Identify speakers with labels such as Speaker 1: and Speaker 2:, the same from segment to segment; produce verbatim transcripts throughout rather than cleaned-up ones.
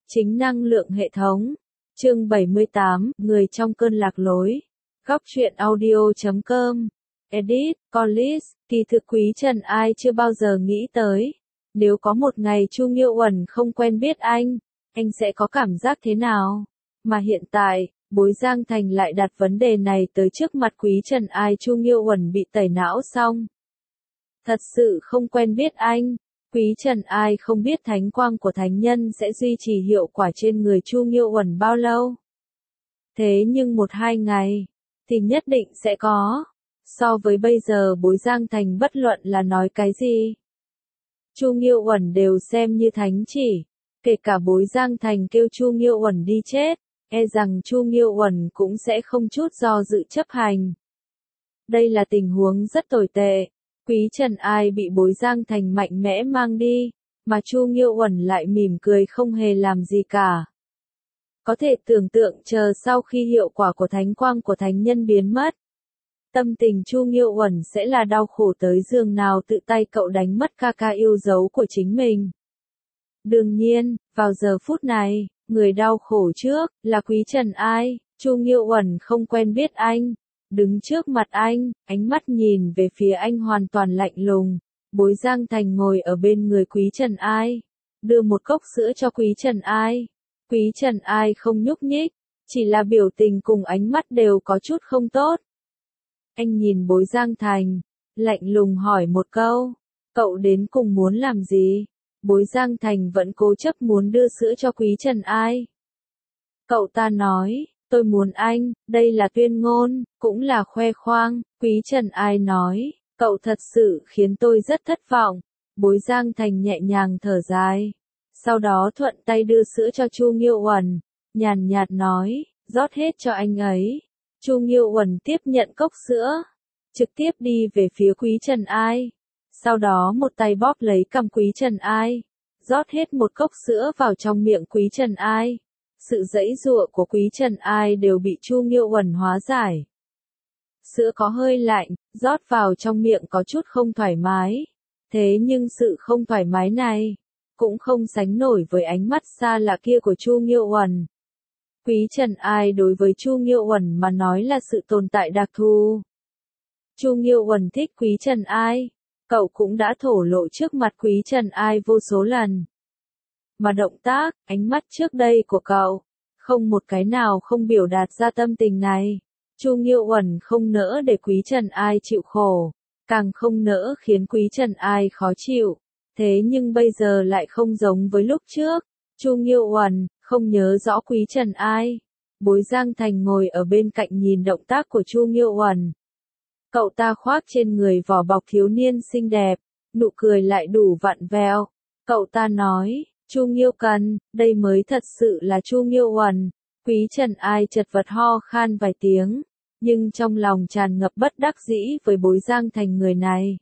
Speaker 1: Chính năng lượng hệ thống. Chương bảy mươi tám, Người trong cơn lạc lối. Góc truyện audio chấm com. Edit, Collis, kỳ thực Quý Trần ai chưa bao giờ nghĩ tới. Nếu có một ngày Chu Nghiêu Uẩn không quen biết anh, anh sẽ có cảm giác thế nào? Mà hiện tại, Bối Giang Thành lại đặt vấn đề này tới trước mặt Quý Trần ai Chu Nghiêu Uẩn bị tẩy não xong. Thật sự không quen biết anh. Quý Trần ai không biết thánh quang của thánh nhân sẽ duy trì hiệu quả trên người Chu Nghiêu Uẩn bao lâu. Thế nhưng một hai ngày, thì nhất định sẽ có. So với bây giờ Bối Giang Thành bất luận là nói cái gì, Chu Nghiêu Uẩn đều xem như thánh chỉ. Kể cả Bối Giang Thành kêu Chu Nghiêu Uẩn đi chết, e rằng Chu Nghiêu Uẩn cũng sẽ không chút do dự chấp hành. Đây là tình huống rất tồi tệ. Quý Trần ai bị Bối Giang Thành mạnh mẽ mang đi, mà Chu Nghiêu Uẩn lại mỉm cười không hề làm gì cả. Có thể tưởng tượng chờ sau khi hiệu quả của thánh quang của thánh nhân biến mất, tâm tình Chu Nghiêu Uẩn sẽ là đau khổ tới giường nào tự tay cậu đánh mất ca ca yêu dấu của chính mình. Đương nhiên, vào giờ phút này, người đau khổ trước là Quý Trần ai. Chu Nghiêu Uẩn không quen biết anh. Đứng trước mặt anh, ánh mắt nhìn về phía anh hoàn toàn lạnh lùng. Bối Giang Thành ngồi ở bên người Quý Trần ai, đưa một cốc sữa cho Quý Trần ai. Quý Trần ai không nhúc nhích, chỉ là biểu tình cùng ánh mắt đều có chút không tốt. Anh nhìn Bối Giang Thành, lạnh lùng hỏi một câu, cậu đến cùng muốn làm gì? Bối Giang Thành vẫn cố chấp muốn đưa sữa cho Quý Trần ai. Cậu ta nói, tôi muốn anh, đây là tuyên ngôn, cũng là khoe khoang. Quý Trần ai nói, cậu thật sự khiến tôi rất thất vọng. Bối Giang Thành nhẹ nhàng thở dài, sau đó thuận tay đưa sữa cho Chu Nghiêu Uẩn, nhàn nhạt nói, rót hết cho anh ấy. Chu Nghiêu Uẩn tiếp nhận cốc sữa, trực tiếp đi về phía Quý Trần ai. Sau đó một tay bóp lấy cằm Quý Trần ai, rót hết một cốc sữa vào trong miệng Quý Trần ai. Sự giãy giụa của Quý Trần ai đều bị Chu Nghiêu Uẩn hóa giải. Sữa có hơi lạnh, rót vào trong miệng có chút không thoải mái. Thế nhưng sự không thoải mái này cũng không sánh nổi với ánh mắt xa lạ kia của Chu Nghiêu Uẩn. Quý Trần ai đối với Chu Nghiêu Uẩn mà nói là sự tồn tại đặc thù. Chu Nghiêu Uẩn thích Quý Trần ai, cậu cũng đã thổ lộ trước mặt Quý Trần ai vô số lần. Mà động tác, ánh mắt trước đây của cậu, không một cái nào không biểu đạt ra tâm tình này. Chu Nghiêu Uẩn không nỡ để Quý Trần ai chịu khổ, càng không nỡ khiến Quý Trần ai khó chịu. Thế nhưng bây giờ lại không giống với lúc trước. Chu Nghiêu Uẩn không nhớ rõ Quý Trần ai. Bối Giang Thành ngồi ở bên cạnh nhìn động tác của Chu Nghiêu Uẩn. Cậu ta khoác trên người vỏ bọc thiếu niên xinh đẹp, nụ cười lại đủ vặn vẹo. Cậu ta nói, Chu Nghiêu Cần, đây mới thật sự là Chu Nghiêu Uẩn. Quý Trần ai chật vật ho khan vài tiếng, nhưng trong lòng tràn ngập bất đắc dĩ với Bối Giang Thành người này.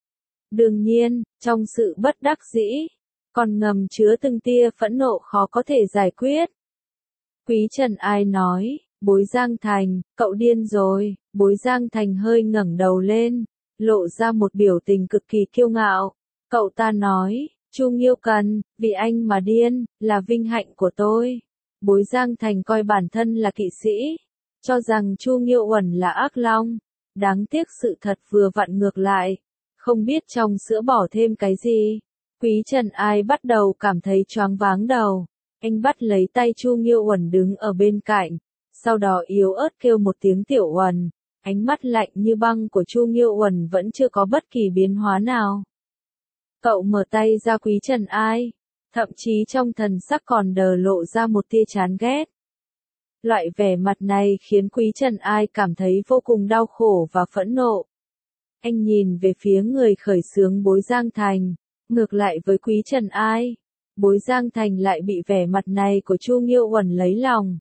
Speaker 1: Đương nhiên, trong sự bất đắc dĩ, còn ngầm chứa từng tia phẫn nộ khó có thể giải quyết. Quý Trần ai nói, Bối Giang Thành, cậu điên rồi. Bối Giang Thành hơi ngẩng đầu lên, lộ ra một biểu tình cực kỳ kiêu ngạo. Cậu ta nói, Chu Nghiêu Cần, vì anh mà điên, là vinh hạnh của tôi. Bối Giang Thành coi bản thân là kỵ sĩ, cho rằng Chu Nghiêu Uẩn là ác long. Đáng tiếc sự thật vừa vặn ngược lại, không biết trong sữa bỏ thêm cái gì. Quý Trần ai bắt đầu cảm thấy choáng váng đầu. Anh bắt lấy tay Chu Nghiêu Uẩn đứng ở bên cạnh, sau đó yếu ớt kêu một tiếng Tiểu Uẩn. Ánh mắt lạnh như băng của Chu Nghiêu Uẩn vẫn chưa có bất kỳ biến hóa nào. Cậu mở tay ra Quý Trần ai, thậm chí trong thần sắc còn đờ lộ ra một tia chán ghét. Loại vẻ mặt này khiến Quý Trần ai cảm thấy vô cùng đau khổ và phẫn nộ. Anh nhìn về phía người khởi xướng Bối Giang Thành, ngược lại với Quý Trần ai, Bối Giang Thành lại bị vẻ mặt này của Chu Nghiêu Uẩn lấy lòng.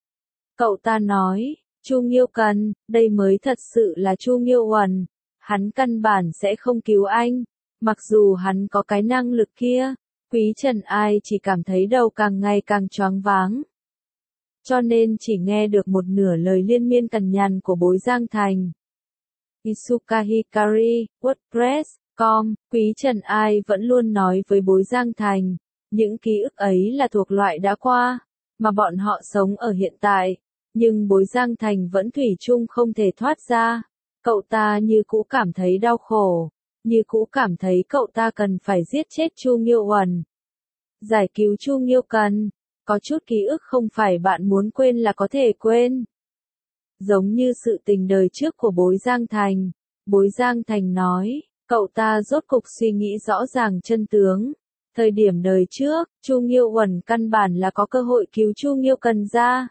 Speaker 1: Cậu ta nói, Chu Nghiêu Cần, đây mới thật sự là Chu Nghiêu Uẩn. Hắn căn bản sẽ không cứu anh, mặc dù hắn có cái năng lực kia. Quý Trần ai chỉ cảm thấy đầu càng ngày càng choáng váng, cho nên chỉ nghe được một nửa lời liên miên cằn nhằn của Bối Giang Thành. Isuka Hikari, WordPress chấm com, Quý Trần ai vẫn luôn nói với Bối Giang Thành, Những ký ức ấy là thuộc loại đã qua, mà bọn họ sống ở hiện tại, nhưng Bối Giang Thành vẫn thủy chung không thể thoát ra. Cậu ta như cũ cảm thấy đau khổ, như cũ cảm thấy cậu ta cần phải giết chết Chu Nghiêu Uẩn. Giải cứu Chu Nghiêu Cần, có chút ký ức không phải bạn muốn quên là có thể quên. Giống như sự tình đời trước của Bối Giang Thành, Bối Giang Thành nói, cậu ta rốt cục suy nghĩ rõ ràng chân tướng. Thời điểm đời trước, Chu Nghiêu Uẩn căn bản là có cơ hội cứu Chu Nghiêu Cần ra.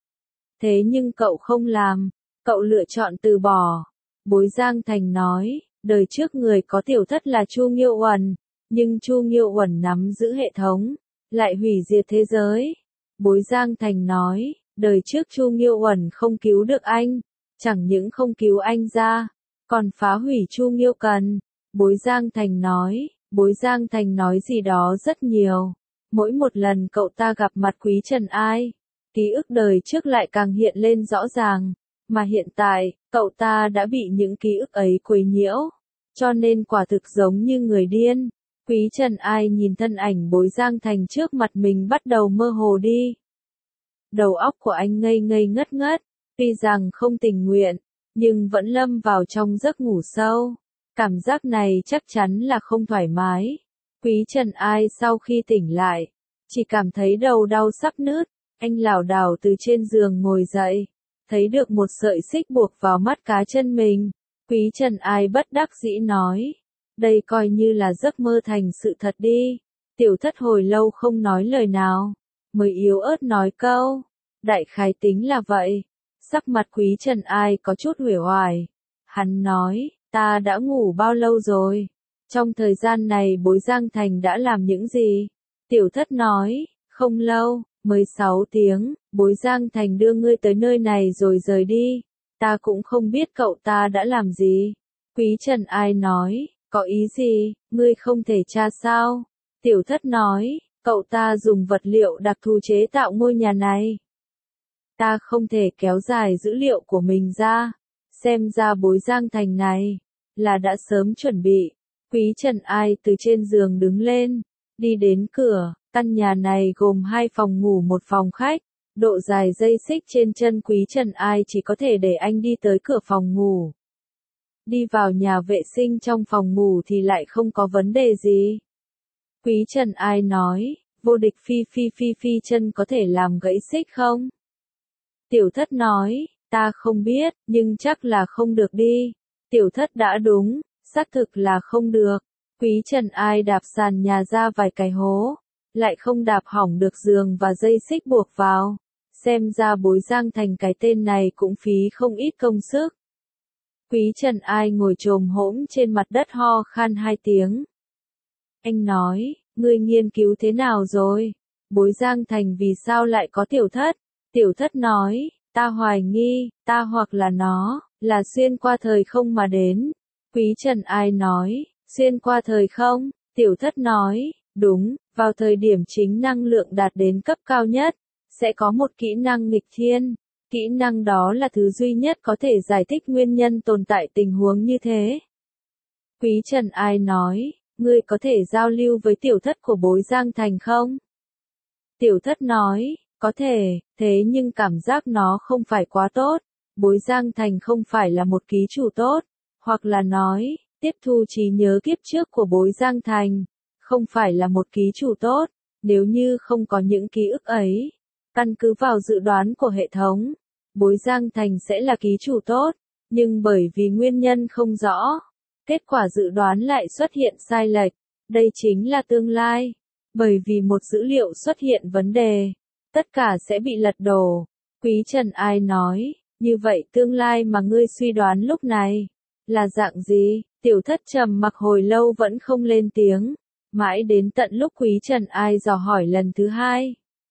Speaker 1: Thế nhưng cậu không làm, cậu lựa chọn từ bỏ. Bối Giang Thành nói, đời trước người có tiểu thất là Chu Nghiêu Uẩn, nhưng Chu Nghiêu Uẩn nắm giữ hệ thống, lại hủy diệt thế giới. Bối Giang Thành nói, đời trước Chu Nghiêu Uẩn không cứu được anh, chẳng những không cứu anh ra, còn phá hủy Chu Nghiêu Cần. Bối Giang Thành nói, Bối Giang Thành nói gì đó rất nhiều. Mỗi một lần cậu ta gặp mặt Quý Trần Ai, ký ức đời trước lại càng hiện lên rõ ràng, mà hiện tại, cậu ta đã bị những ký ức ấy quấy nhiễu, cho nên quả thực giống như người điên. Quý Trần Ai nhìn thân ảnh Bối Giang Thành trước mặt mình bắt đầu mơ hồ đi. Đầu óc của anh ngây ngây ngất ngất, tuy rằng không tình nguyện, nhưng vẫn lâm vào trong giấc ngủ sâu. Cảm giác này chắc chắn là không thoải mái. Quý Trần Ai sau khi tỉnh lại, chỉ cảm thấy đầu đau sắp nứt, anh lảo đảo từ trên giường ngồi dậy, thấy được một sợi xích buộc vào mắt cá chân mình. Quý Trần Ai bất đắc dĩ nói, đây coi như là giấc mơ thành sự thật đi. Tiểu thất hồi lâu không nói lời nào, mới yếu ớt nói câu, đại khái tính là vậy. Sắc mặt Quý Trần Ai có chút uể oải. Hắn nói, ta đã ngủ bao lâu rồi? Trong thời gian này Bối Giang Thành đã làm những gì? Tiểu thất nói, không lâu, mới sáu tiếng, Bối Giang Thành đưa ngươi tới nơi này rồi rời đi. Ta cũng không biết cậu ta đã làm gì. Quý Trần Ai nói, có ý gì, ngươi không thể tra sao? Tiểu thất nói, cậu ta dùng vật liệu đặc thù chế tạo ngôi nhà này. Ta không thể kéo dài dữ liệu của mình ra. Xem ra Bối Giang Thành này, là đã sớm chuẩn bị. Quý Trần Ai từ trên giường đứng lên, đi đến cửa. Căn nhà này gồm hai phòng ngủ một phòng khách. Độ dài dây xích trên chân Quý Trần Ai chỉ có thể để anh đi tới cửa phòng ngủ. Đi vào nhà vệ sinh trong phòng ngủ thì lại không có vấn đề gì. Quý Trần Ai nói, vô địch phi phi phi phi chân có thể làm gãy xích không? Tiểu thất nói, ta không biết, nhưng chắc là không được đi. Tiểu thất đã đúng, xác thực là không được. Quý Trần Ai đạp sàn nhà ra vài cái hố, lại không đạp hỏng được giường và dây xích buộc vào. Xem ra Bối Giang Thành cái tên này cũng phí không ít công sức. Quý Trần Ai ngồi chồm hổm trên mặt đất ho khan hai tiếng. Anh nói, ngươi nghiên cứu thế nào rồi? Bối Giang Thành vì sao lại có tiểu thất? Tiểu thất nói, ta hoài nghi, ta hoặc là nó, là xuyên qua thời không mà đến. Quý Trần Ai nói, xuyên qua thời không? Tiểu thất nói, đúng, vào thời điểm chính năng lượng đạt đến cấp cao nhất, sẽ có một kỹ năng nghịch thiên. Kỹ năng đó là thứ duy nhất có thể giải thích nguyên nhân tồn tại tình huống như thế. Quý Trần Ai nói, ngươi có thể giao lưu với tiểu thất của Bối Giang Thành không? Tiểu thất nói, có thể, thế nhưng cảm giác nó không phải quá tốt. Bối Giang Thành không phải là một ký chủ tốt. Hoặc là nói, tiếp thu trí nhớ kiếp trước của Bối Giang Thành, không phải là một ký chủ tốt. Nếu như không có những ký ức ấy, căn cứ vào dự đoán của hệ thống, Bối Giang Thành sẽ là ký chủ tốt, nhưng bởi vì nguyên nhân không rõ, kết quả dự đoán lại xuất hiện sai lệch. Đây chính là tương lai. Bởi vì một dữ liệu xuất hiện vấn đề, tất cả sẽ bị lật đổ. Quý Trần Ai nói, như vậy tương lai mà ngươi suy đoán lúc này, là dạng gì? Tiểu thất trầm mặc hồi lâu vẫn không lên tiếng, mãi đến tận lúc Quý Trần Ai dò hỏi lần thứ hai.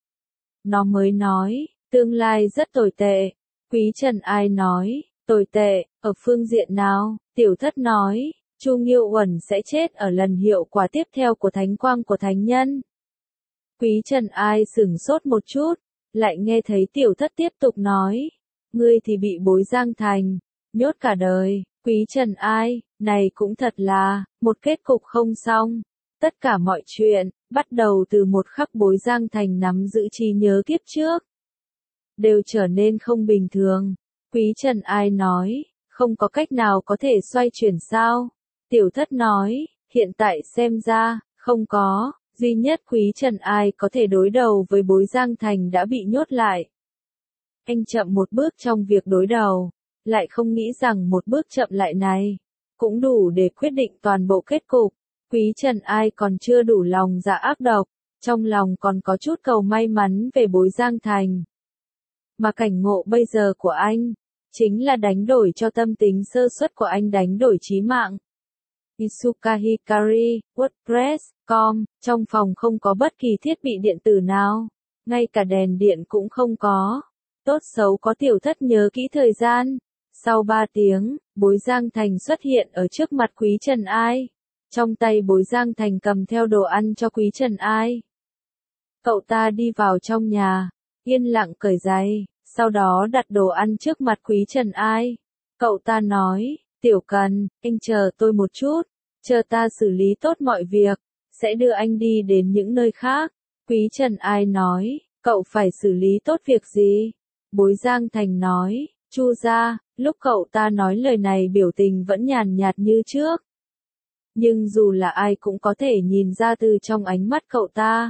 Speaker 1: Nó mới nói, tương lai rất tồi tệ. Quý Trần Ai nói, tồi tệ, ở phương diện nào? Tiểu thất nói, Chu Nghiêu Uẩn sẽ chết ở lần hiệu quả tiếp theo của thánh quang của thánh nhân. Quý Trần Ai sửng sốt một chút, lại nghe thấy tiểu thất tiếp tục nói, ngươi thì bị Bối Giang Thành nhốt cả đời. Quý Trần Ai, này cũng thật là một kết cục không xong. Tất cả mọi chuyện, bắt đầu từ một khắc Bối Giang Thành nắm giữ trí nhớ kiếp trước, đều trở nên không bình thường. Quý Trần Ai nói, không có cách nào có thể xoay chuyển sao? Tiểu Thất nói, hiện tại xem ra, không có, duy nhất Quý Trần Ai có thể đối đầu với Bối Giang Thành đã bị nhốt lại. Anh chậm một bước trong việc đối đầu, lại không nghĩ rằng một bước chậm lại này, cũng đủ để quyết định toàn bộ kết cục. Quý Trần Ai còn chưa đủ lòng dạ ác độc, trong lòng còn có chút cầu may mắn về Bối Giang Thành. Mà cảnh ngộ bây giờ của anh, chính là đánh đổi cho tâm tính sơ suất của anh đánh đổi chí mạng. Isuka Hikari, WordPress chấm com, trong phòng không có bất kỳ thiết bị điện tử nào, ngay cả đèn điện cũng không có. Tốt xấu có Tiểu Thất nhớ kỹ thời gian. Sau ba tiếng, Bối Giang Thành xuất hiện ở trước mặt Quý Trần Ai. Trong tay Bối Giang Thành cầm theo đồ ăn cho Quý Trần Ai. Cậu ta đi vào trong nhà, yên lặng cởi giày, sau đó đặt đồ ăn trước mặt Quý Trần Ai. Cậu ta nói, Tiểu Cần, anh chờ tôi một chút, chờ ta xử lý tốt mọi việc, sẽ đưa anh đi đến những nơi khác. Quý Trần Ai nói, cậu phải xử lý tốt việc gì? Bối Giang Thành nói, Chu gia. Lúc cậu ta nói lời này biểu tình vẫn nhàn nhạt như trước. Nhưng dù là ai cũng có thể nhìn ra từ trong ánh mắt cậu ta.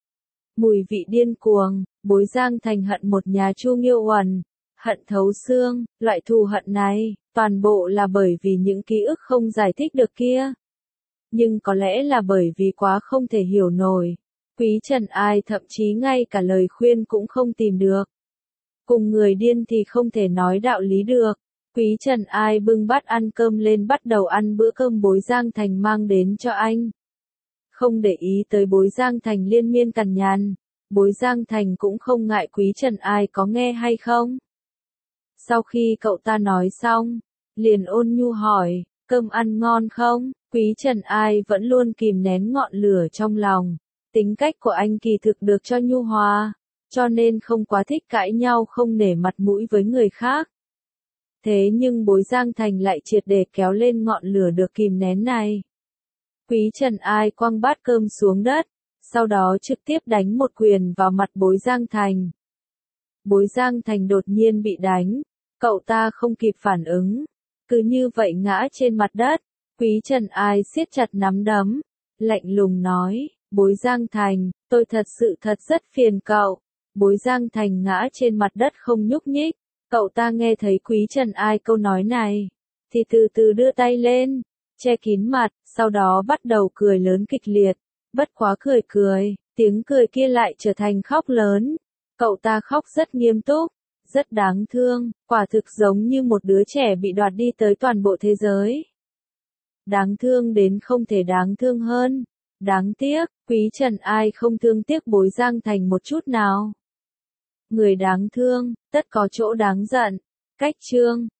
Speaker 1: Mùi vị điên cuồng, Bối Giang Thành hận một nhà Chu Nghiêu Uẩn, hận thấu xương, loại thù hận này, toàn bộ là bởi vì những ký ức không giải thích được kia. Nhưng có lẽ là bởi vì quá không thể hiểu nổi. Quý Trần Ai thậm chí ngay cả lời khuyên cũng không tìm được. Cùng người điên thì không thể nói đạo lý được. Quý Trần Ai bưng bát ăn cơm lên bắt đầu ăn bữa cơm Bối Giang Thành mang đến cho anh. Không để ý tới Bối Giang Thành liên miên cằn nhằn, Bối Giang Thành cũng không ngại Quý Trần Ai có nghe hay không. Sau khi cậu ta nói xong, liền ôn nhu hỏi, cơm ăn ngon không? Quý Trần Ai vẫn luôn kìm nén ngọn lửa trong lòng. Tính cách của anh kỳ thực được cho nhu hòa, cho nên không quá thích cãi nhau không nể mặt mũi với người khác. Thế nhưng Bối Giang Thành lại triệt để kéo lên ngọn lửa được kìm nén này. Quý Trần Ai quăng bát cơm xuống đất, sau đó trực tiếp đánh một quyền vào mặt Bối Giang Thành. Bối Giang Thành đột nhiên bị đánh, cậu ta không kịp phản ứng, cứ như vậy ngã trên mặt đất. Quý Trần Ai siết chặt nắm đấm, lạnh lùng nói, Bối Giang Thành, tôi thật sự thật rất phiền cậu. Bối Giang Thành ngã trên mặt đất không nhúc nhích, cậu ta nghe thấy Quý Trần Ai câu nói này, thì từ từ đưa tay lên, che kín mặt, sau đó bắt đầu cười lớn kịch liệt, bất quá cười cười, tiếng cười kia lại trở thành khóc lớn. Cậu ta khóc rất nghiêm túc, rất đáng thương, quả thực giống như một đứa trẻ bị đoạt đi tới toàn bộ thế giới. Đáng thương đến không thể đáng thương hơn. Đáng tiếc, Quý Trần Ai không thương tiếc Bối Giang Thành một chút nào. Người đáng thương, tất có chỗ đáng giận. Cách chương